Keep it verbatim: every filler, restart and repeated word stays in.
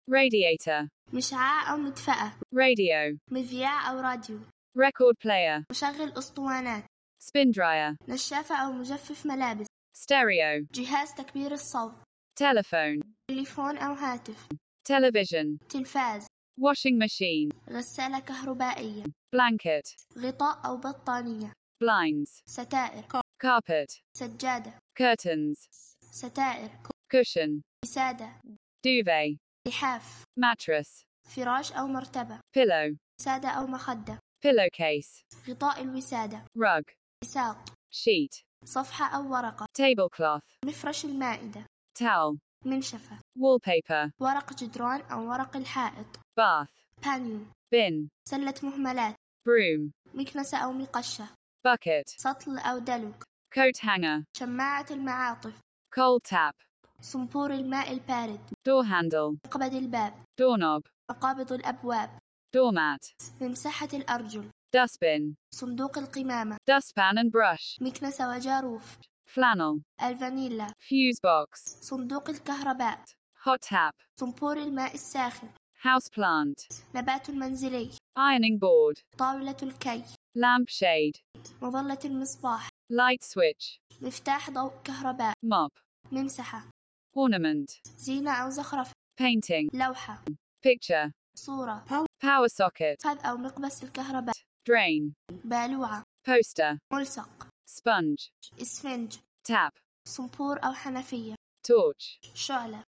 radiator, مشعاع أو مدفأة. radio, مذياع أو راديو. record player, مشغل أسطوانات. spin dryer, نشافة أو مجفف ملابس. stereo, جهاز تكبير الصوت. telephone, تليفون أو هاتف. television, تلفاز. washing machine, غسالة كهربائية. blanket, غطاء أو بطانية. blinds, ستائر. carpet, سجادة. curtains, ستائر. cushion, وسادة. duvet, لحاف. mattress, فراش أو مرتبة. pillow, وسادة أو مخدة. pillowcase, غطاء الوسادة. rug, وساق. sheet, صفحة أو ورقة. tablecloth, مفرش المائدة. towel, منشفة. wallpaper, ورق جدران أو ورق الحائط. bath, بانيو. bin, سلة مهملات. broom, مكنسة أو مقشة. bucket, سطل أو دلك. coat hanger, شماعة المعاطف. cold tap, صنبور الماء البارد. door handle, مقبض الباب. doorknob, مقابض الأبواب. doormat, ممسحة الأرجل. dustbin, صندوق القمامة. dustpan and brush, مكنسة وجاروف. flannel, الفانيلا. fuse box, صندوق الكهرباء. hot tap, صنبور الماء الساخن. house plant, نبات منزلي. ironing board, طاولة الكي. lamp shade, مظلة المصباح. light switch, مفتاح ضوء كهرباء. mop, ممسحة. ornament, زينة أو زخرفة. painting, لوحة. picture, صورة. power socket, خذ أو مقبس الكهرباء. drain, بالوعة. poster, ملصق. sponge, إسفنج. tap, صنبور أو حنفية. torch, شعلة.